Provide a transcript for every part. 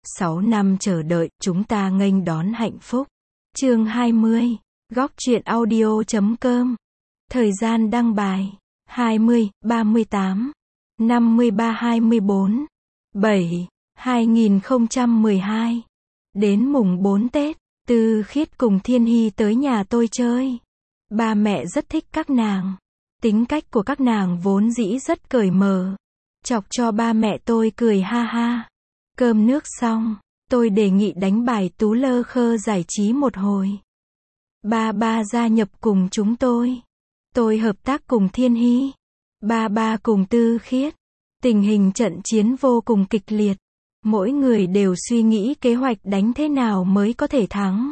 6 năm chờ đợi, chúng ta nghênh đón hạnh phúc. Chương 20. Góc truyện audio.com. Thời gian đăng bài 20, 38, 53, 24, 7, 2012. Đến mùng 4 Tết, Tư Khiết cùng Thiên Hy tới nhà tôi chơi. Ba mẹ rất thích các nàng. Tính cách của các nàng vốn dĩ rất cởi mở, chọc cho ba mẹ tôi cười ha ha. Cơm nước xong, tôi đề nghị đánh bài tú lơ khơ giải trí một hồi. Ba gia nhập cùng chúng tôi. Tôi hợp tác cùng Thiên Hy. Ba cùng Tư Khiết. Tình hình trận chiến vô cùng kịch liệt. Mỗi người đều suy nghĩ kế hoạch đánh thế nào mới có thể thắng.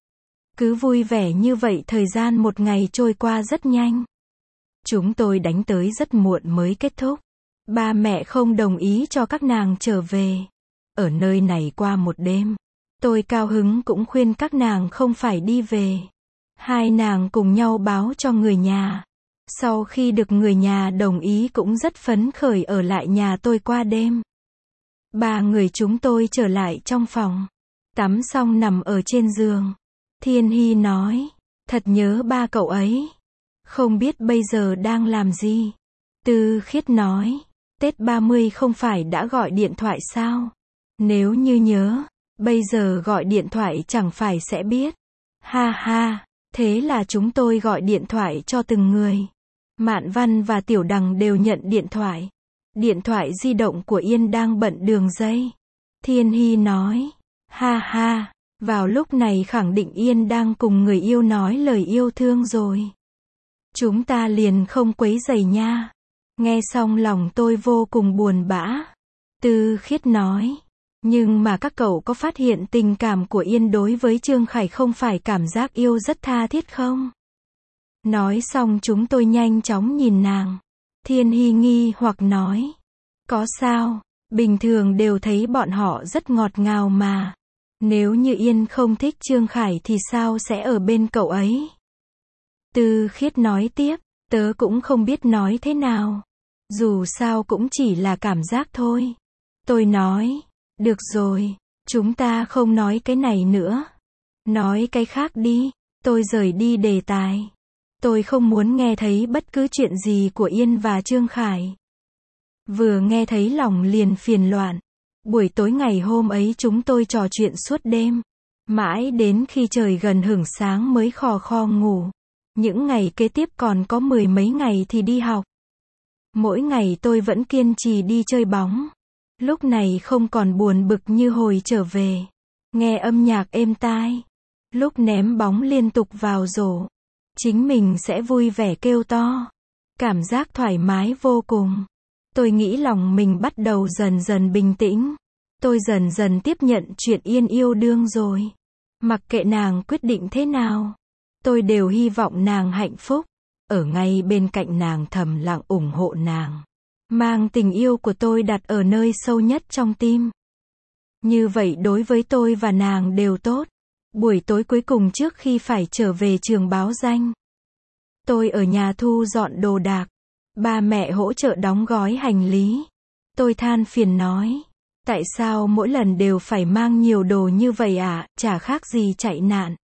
Cứ vui vẻ như vậy thời gian một ngày trôi qua rất nhanh. Chúng tôi đánh tới rất muộn mới kết thúc. Ba mẹ không đồng ý cho các nàng trở về. Ở nơi này qua một đêm. Tôi cao hứng cũng khuyên các nàng không phải đi về. Hai nàng cùng nhau báo cho người nhà. Sau khi được người nhà đồng ý cũng rất phấn khởi ở lại nhà tôi qua đêm. Ba người chúng tôi trở lại trong phòng. Tắm xong nằm ở trên giường. Thiên Hy nói, thật nhớ ba cậu ấy. Không biết bây giờ đang làm gì. Tư Khiết nói, Tết 30 không phải đã gọi điện thoại sao? Nếu như nhớ, bây giờ gọi điện thoại chẳng phải sẽ biết. Ha ha, thế là chúng tôi gọi điện thoại cho từng người. Mạn Văn và Tiểu Đằng đều nhận điện thoại. Điện thoại di động của Yên đang bận đường dây. Thiên Hy nói, ha ha, vào lúc này khẳng định Yên đang cùng người yêu nói lời yêu thương rồi. Chúng ta liền không quấy rầy nha. Nghe xong lòng tôi vô cùng buồn bã. Tư Khiết nói, nhưng mà các cậu có phát hiện tình cảm của Yên đối với Trương Khải không phải cảm giác yêu rất tha thiết không? Nói xong chúng tôi nhanh chóng nhìn nàng. Thiên Hy nghi hoặc nói, có sao, bình thường đều thấy bọn họ rất ngọt ngào mà. Nếu như Yên không thích Trương Khải thì sao sẽ ở bên cậu ấy? Tư Khiết nói tiếp, tớ cũng không biết nói thế nào. Dù sao cũng chỉ là cảm giác thôi. Tôi nói, được rồi, chúng ta không nói cái này nữa. Nói cái khác đi. Tôi rời đi đề tài. Tôi không muốn nghe thấy bất cứ chuyện gì của Yên và Trương Khải. Vừa nghe thấy lòng liền phiền loạn. Buổi tối ngày hôm ấy chúng tôi trò chuyện suốt đêm. Mãi đến khi trời gần hửng sáng mới khò khò ngủ. Những ngày kế tiếp còn có 10 mấy ngày thì đi học. Mỗi ngày tôi vẫn kiên trì đi chơi bóng. Lúc này không còn buồn bực như hồi trở về. Nghe âm nhạc êm tai. Lúc ném bóng liên tục vào rổ. Chính mình sẽ vui vẻ kêu to. Cảm giác thoải mái vô cùng. Tôi nghĩ lòng mình bắt đầu dần dần bình tĩnh. Tôi dần dần tiếp nhận chuyện Yên yêu đương rồi. Mặc kệ nàng quyết định thế nào. Tôi đều hy vọng nàng hạnh phúc. Ở ngay bên cạnh nàng thầm lặng ủng hộ nàng. Mang tình yêu của tôi đặt ở nơi sâu nhất trong tim. Như vậy đối với tôi và nàng đều tốt. Buổi tối cuối cùng trước khi phải trở về trường báo danh. Tôi ở nhà thu dọn đồ đạc. Ba mẹ hỗ trợ đóng gói hành lý. Tôi than phiền nói. Tại sao mỗi lần đều phải mang nhiều đồ như vậy à, chả khác gì chạy nạn.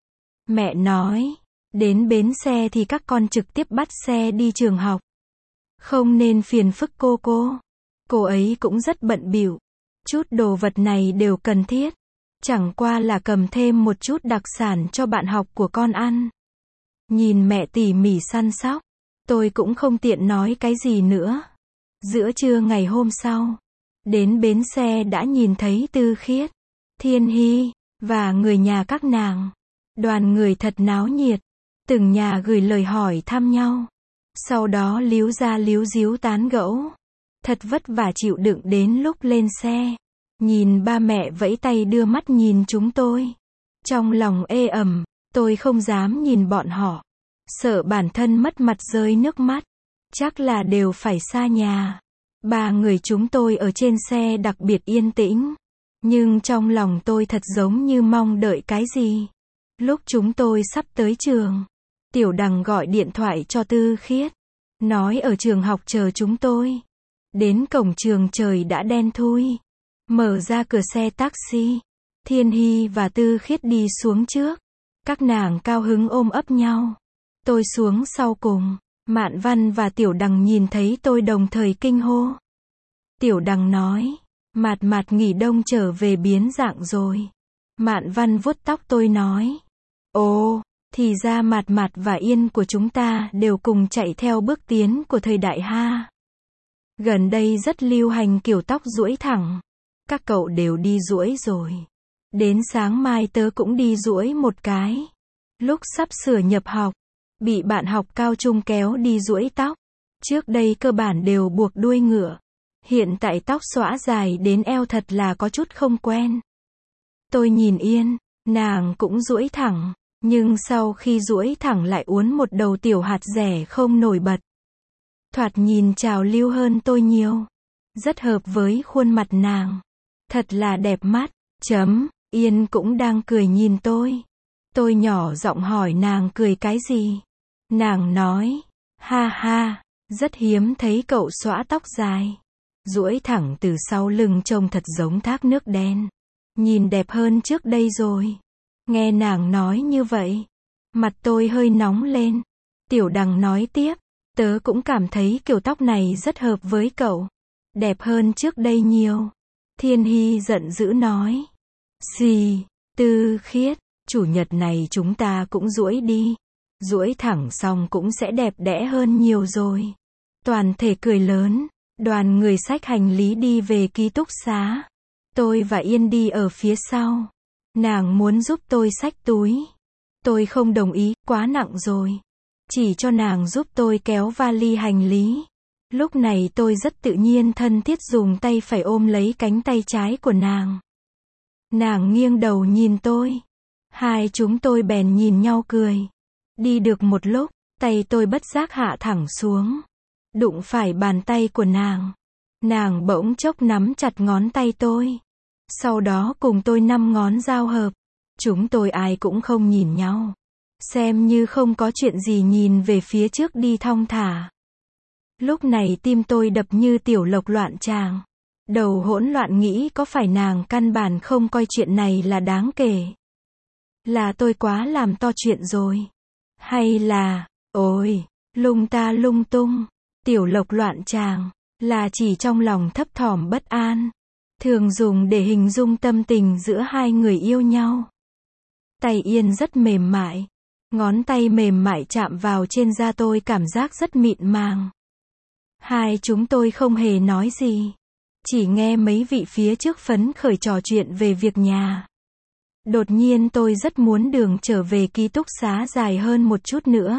Mẹ nói, đến bến xe thì các con trực tiếp bắt xe đi trường học. Không nên phiền phức cô. Cô ấy cũng rất bận bịu. Chút đồ vật này đều cần thiết. Chẳng qua là cầm thêm một chút đặc sản cho bạn học của con ăn. Nhìn mẹ tỉ mỉ săn sóc. Tôi cũng không tiện nói cái gì nữa. Giữa trưa ngày hôm sau. Đến bến xe đã nhìn thấy Tư Khiết, Thiên Hy, và người nhà các nàng. Đoàn người thật náo nhiệt. Từng nhà gửi lời hỏi thăm nhau. Sau đó líu ra líu díu tán gẫu. Thật vất vả chịu đựng đến lúc lên xe. Nhìn ba mẹ vẫy tay đưa mắt nhìn chúng tôi. Trong lòng ê ẩm, tôi không dám nhìn bọn họ. Sợ bản thân mất mặt rơi nước mắt. Chắc là đều phải xa nhà. Ba người chúng tôi ở trên xe đặc biệt yên tĩnh. Nhưng trong lòng tôi thật giống như mong đợi cái gì. Lúc chúng tôi sắp tới trường, Tiểu Đằng gọi điện thoại cho Tư Khiết. Nói ở trường học chờ chúng tôi. Đến cổng trường trời đã đen thui. Mở ra cửa xe taxi. Thiên Hy và Tư Khiết đi xuống trước. Các nàng cao hứng ôm ấp nhau. Tôi xuống sau cùng. Mạn Văn và Tiểu Đằng nhìn thấy tôi đồng thời kinh hô. Tiểu Đằng nói, Mạt Mạt nghỉ đông trở về biến dạng rồi. Mạn Văn vuốt tóc tôi nói, ồ, thì ra Mạt Mạt và Yên của chúng ta đều cùng chạy theo bước tiến của thời đại ha. Gần đây rất lưu hành kiểu tóc duỗi thẳng. Các cậu đều đi duỗi rồi. Đến sáng mai tớ cũng đi duỗi một cái. Lúc sắp sửa nhập học, bị bạn học cao trung kéo đi duỗi tóc. Trước đây cơ bản đều buộc đuôi ngựa. Hiện tại tóc xõa dài đến eo thật là có chút không quen. Tôi nhìn Yên, nàng cũng duỗi thẳng, nhưng sau khi duỗi thẳng lại uốn một đầu tiểu hạt rẻ không nổi bật. Thoạt nhìn trào lưu hơn tôi nhiều. Rất hợp với khuôn mặt nàng. Thật là đẹp mắt. Yên cũng đang cười nhìn tôi. Tôi nhỏ giọng hỏi nàng cười cái gì. Nàng nói, ha ha, rất hiếm thấy cậu xõa tóc dài. Duỗi thẳng từ sau lưng trông thật giống thác nước đen. Nhìn đẹp hơn trước đây rồi. Nghe nàng nói như vậy, mặt tôi hơi nóng lên. Tiểu Đằng nói tiếp, tớ cũng cảm thấy kiểu tóc này rất hợp với cậu. Đẹp hơn trước đây nhiều. Thiên Hy giận dữ nói. Xì, Tư Khiết, chủ nhật này chúng ta cũng duỗi đi. Duỗi thẳng xong cũng sẽ đẹp đẽ hơn nhiều rồi. Toàn thể cười lớn. Đoàn người xách hành lý đi về ký túc xá. Tôi và Yên đi ở phía sau. Nàng muốn giúp tôi xách túi. Tôi không đồng ý, quá nặng rồi. Chỉ cho nàng giúp tôi kéo vali hành lý. Lúc này tôi rất tự nhiên thân thiết dùng tay phải ôm lấy cánh tay trái của nàng. Nàng nghiêng đầu nhìn tôi. Hai chúng tôi bèn nhìn nhau cười. Đi được một lúc, tay tôi bất giác hạ thẳng xuống. Đụng phải bàn tay của nàng. Nàng bỗng chốc nắm chặt ngón tay tôi. Sau đó cùng tôi 5 ngón giao hợp. Chúng tôi ai cũng không nhìn nhau. Xem như không có chuyện gì nhìn về phía trước đi thong thả. Lúc này tim tôi đập như tiểu lộc loạn tràng. Đầu hỗn loạn nghĩ có phải nàng căn bản không coi chuyện này là đáng kể. Là tôi quá làm to chuyện rồi. Hay là, ôi, lung ta lung tung. Tiểu lộc loạn tràng, là chỉ trong lòng thấp thỏm bất an. Thường dùng để hình dung tâm tình giữa hai người yêu nhau. Tay Yên rất mềm mại. Ngón tay mềm mại chạm vào trên da tôi cảm giác rất mịn màng. Hai chúng tôi không hề nói gì. Chỉ nghe mấy vị phía trước phấn khởi trò chuyện về việc nhà. Đột nhiên tôi rất muốn đường trở về ký túc xá dài hơn một chút nữa.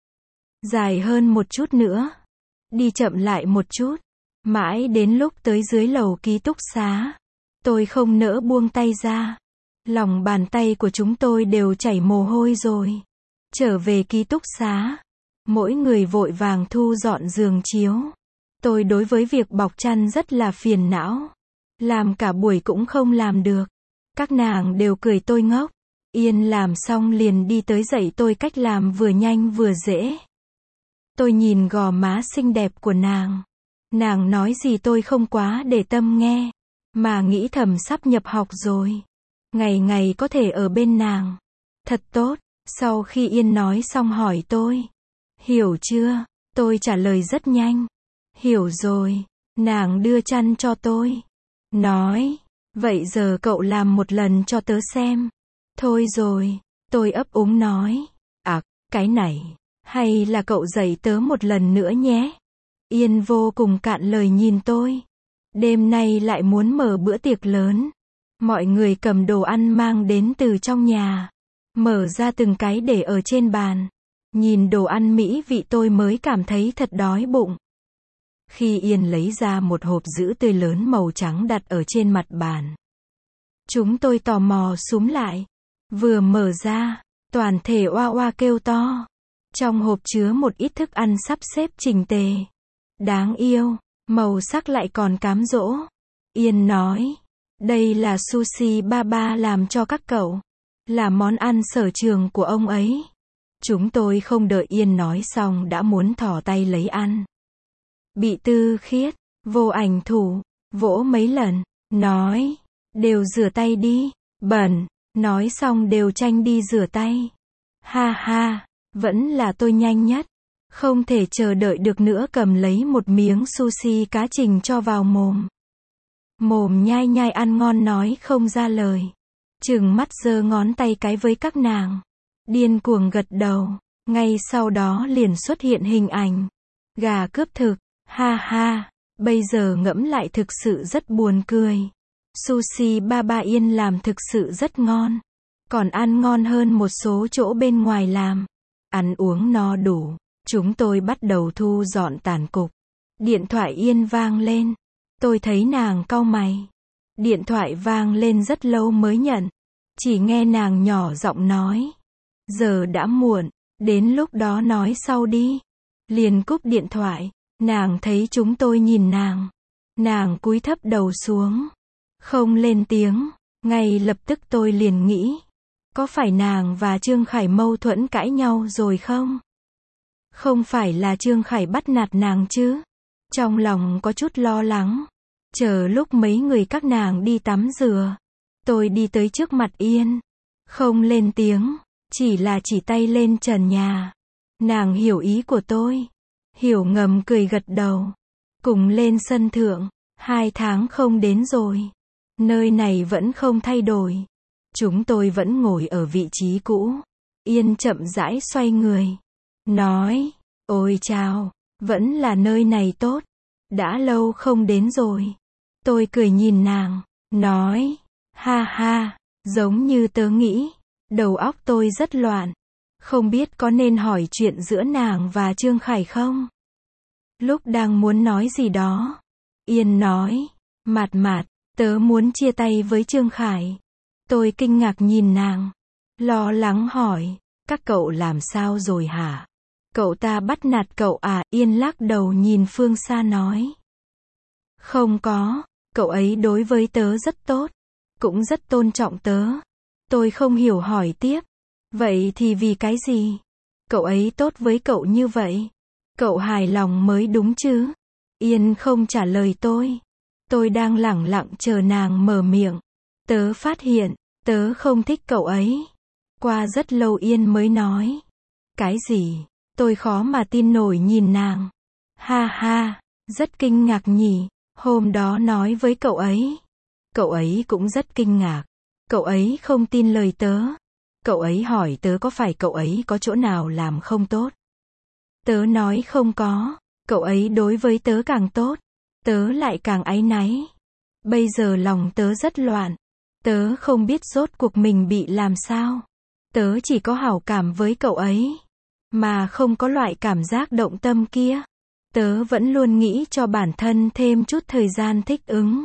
Dài hơn một chút nữa. Đi chậm lại một chút. Mãi đến lúc tới dưới lầu ký túc xá. Tôi không nỡ buông tay ra. Lòng bàn tay của chúng tôi đều chảy mồ hôi rồi. Trở về ký túc xá. Mỗi người vội vàng thu dọn giường chiếu. Tôi đối với việc bọc chăn rất là phiền não. Làm cả buổi cũng không làm được. Các nàng đều cười tôi ngốc. Yên làm xong liền đi tới dạy tôi cách làm vừa nhanh vừa dễ. Tôi nhìn gò má xinh đẹp của nàng. Nàng nói gì tôi không quá để tâm nghe. Mà nghĩ thầm sắp nhập học rồi. Ngày ngày có thể ở bên nàng. Thật tốt. Sau khi Yên nói xong hỏi tôi. Hiểu chưa? Tôi trả lời rất nhanh. Hiểu rồi. Nàng đưa chăn cho tôi. Nói. Vậy giờ cậu làm một lần cho tớ xem. Thôi rồi. Tôi ấp úng nói. À, cái này. Hay là cậu dạy tớ một lần nữa nhé. Yên vô cùng cạn lời nhìn tôi. Đêm nay lại muốn mở bữa tiệc lớn. Mọi người cầm đồ ăn mang đến từ trong nhà. Mở ra từng cái để ở trên bàn. Nhìn đồ ăn mỹ vị tôi mới cảm thấy thật đói bụng. Khi Yên lấy ra một hộp sữa tươi lớn màu trắng đặt ở trên mặt bàn. Chúng tôi tò mò súm lại. Vừa mở ra, toàn thể oa oa kêu to. Trong hộp chứa một ít thức ăn sắp xếp chỉnh tề. Đáng yêu, màu sắc lại còn cám dỗ. Yên nói, đây là sushi ba ba làm cho các cậu. Là món ăn sở trường của ông ấy. Chúng tôi không đợi Yên nói xong đã muốn thò tay lấy ăn. Bị Tư Khiết, vô ảnh thủ, vỗ mấy lần. nói, đều rửa tay đi, bẩn, nói xong đều tranh đi rửa tay. Ha ha, vẫn là tôi nhanh nhất, không thể chờ đợi được nữa cầm lấy một miếng sushi cá trình cho vào mồm. Mồm nhai nhai ăn ngon nói không ra lời. Trừng mắt giơ ngón tay cái với các nàng. Điên cuồng gật đầu. Ngay sau đó liền xuất hiện hình ảnh. Gà cướp thực. Ha ha. Bây giờ ngẫm lại thực sự rất buồn cười. Sushi Baba Yên làm thực sự rất ngon. Còn ăn ngon hơn một số chỗ bên ngoài làm. Ăn uống no đủ. Chúng tôi bắt đầu thu dọn tàn cục. Điện thoại Yên vang lên. Tôi thấy nàng cau mày. Điện thoại vang lên rất lâu mới nhận. Chỉ nghe nàng nhỏ giọng nói. Giờ đã muộn, đến lúc đó nói sau đi. Liền cúp điện thoại. Nàng thấy chúng tôi nhìn nàng. Nàng cúi thấp đầu xuống. Không lên tiếng. Ngay lập tức tôi liền nghĩ. Có phải nàng và Trương Khải mâu thuẫn cãi nhau rồi không? Không phải là Trương Khải bắt nạt nàng chứ? Trong lòng có chút lo lắng. Chờ lúc mấy người các nàng đi tắm rửa. Tôi đi tới trước mặt Yên. Không lên tiếng. Chỉ là chỉ tay lên trần nhà. Nàng hiểu ý của tôi. Hiểu ngầm cười gật đầu. Cùng lên sân thượng. 2 tháng không đến rồi. Nơi này vẫn không thay đổi. Chúng tôi vẫn ngồi ở vị trí cũ. Yên chậm rãi xoay người. Nói. Ôi chao. Vẫn là nơi này tốt. Đã lâu không đến rồi. Tôi cười nhìn nàng. Nói. Ha ha. Giống như tớ nghĩ. Đầu óc tôi rất loạn. Không biết có nên hỏi chuyện giữa nàng và Trương Khải không? Lúc đang muốn nói gì đó. Yên nói. Mạt mạt. Tớ muốn chia tay với Trương Khải. Tôi kinh ngạc nhìn nàng. Lo lắng hỏi. Các cậu làm sao rồi hả? Cậu ta bắt nạt cậu à? Yên lắc đầu nhìn phương xa nói. Không có. Cậu ấy đối với tớ rất tốt. Cũng rất tôn trọng tớ. Tôi không hiểu hỏi tiếp. Vậy thì vì cái gì? Cậu ấy tốt với cậu như vậy. Cậu hài lòng mới đúng chứ? Yên không trả lời tôi. Tôi đang lẳng lặng chờ nàng mở miệng. Tớ phát hiện, tớ không thích cậu ấy. Qua rất lâu Yên mới nói. Cái gì? Tôi khó mà tin nổi nhìn nàng. Ha ha, rất kinh ngạc nhỉ. Hôm đó nói với cậu ấy. Cậu ấy cũng rất kinh ngạc. Cậu ấy không tin lời tớ. Cậu ấy hỏi tớ có phải cậu ấy có chỗ nào làm không tốt. Tớ nói không có. Cậu ấy đối với tớ càng tốt. Tớ lại càng áy náy. Bây giờ lòng tớ rất loạn. Tớ không biết rốt cuộc mình bị làm sao. Tớ chỉ có hảo cảm với cậu ấy. Mà không có loại cảm giác động tâm kia. Tớ vẫn luôn nghĩ cho bản thân thêm chút thời gian thích ứng.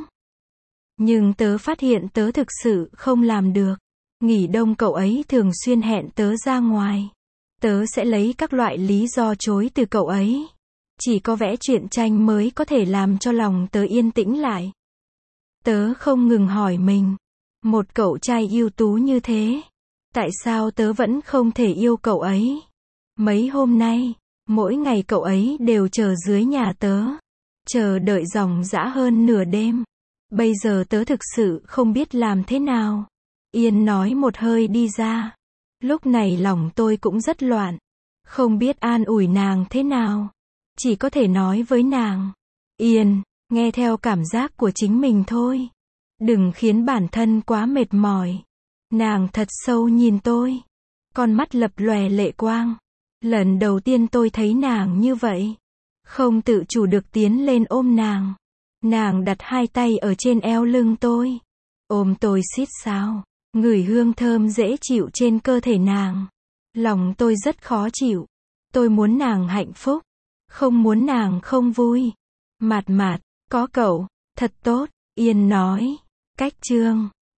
Nhưng tớ phát hiện tớ thực sự không làm được. Nghỉ đông cậu ấy thường xuyên hẹn tớ ra ngoài. Tớ sẽ lấy các loại lý do chối từ cậu ấy. Chỉ có vẽ truyện tranh mới có thể làm cho lòng tớ yên tĩnh lại. Tớ không ngừng hỏi mình. Một cậu trai ưu tú như thế. Tại sao tớ vẫn không thể yêu cậu ấy? Mấy hôm nay, mỗi ngày cậu ấy đều chờ dưới nhà tớ. Chờ đợi ròng rã hơn nửa đêm. Bây giờ tớ thực sự không biết làm thế nào. Yên nói một hơi đi ra. Lúc này lòng tôi cũng rất loạn. Không biết an ủi nàng thế nào. Chỉ có thể nói với nàng. Yên, nghe theo cảm giác của chính mình thôi. Đừng khiến bản thân quá mệt mỏi. Nàng thật sâu nhìn tôi. Con mắt lập lòe lệ quang. Lần đầu tiên tôi thấy nàng như vậy. Không tự chủ được tiến lên ôm nàng. Nàng đặt 2 tay ở trên eo lưng tôi. Ôm tôi xít sao. Ngửi hương thơm dễ chịu trên cơ thể nàng. Lòng tôi rất khó chịu. Tôi muốn nàng hạnh phúc. Không muốn nàng không vui. Mạt mạt, có cậu, thật tốt. Yên nói. Cách chương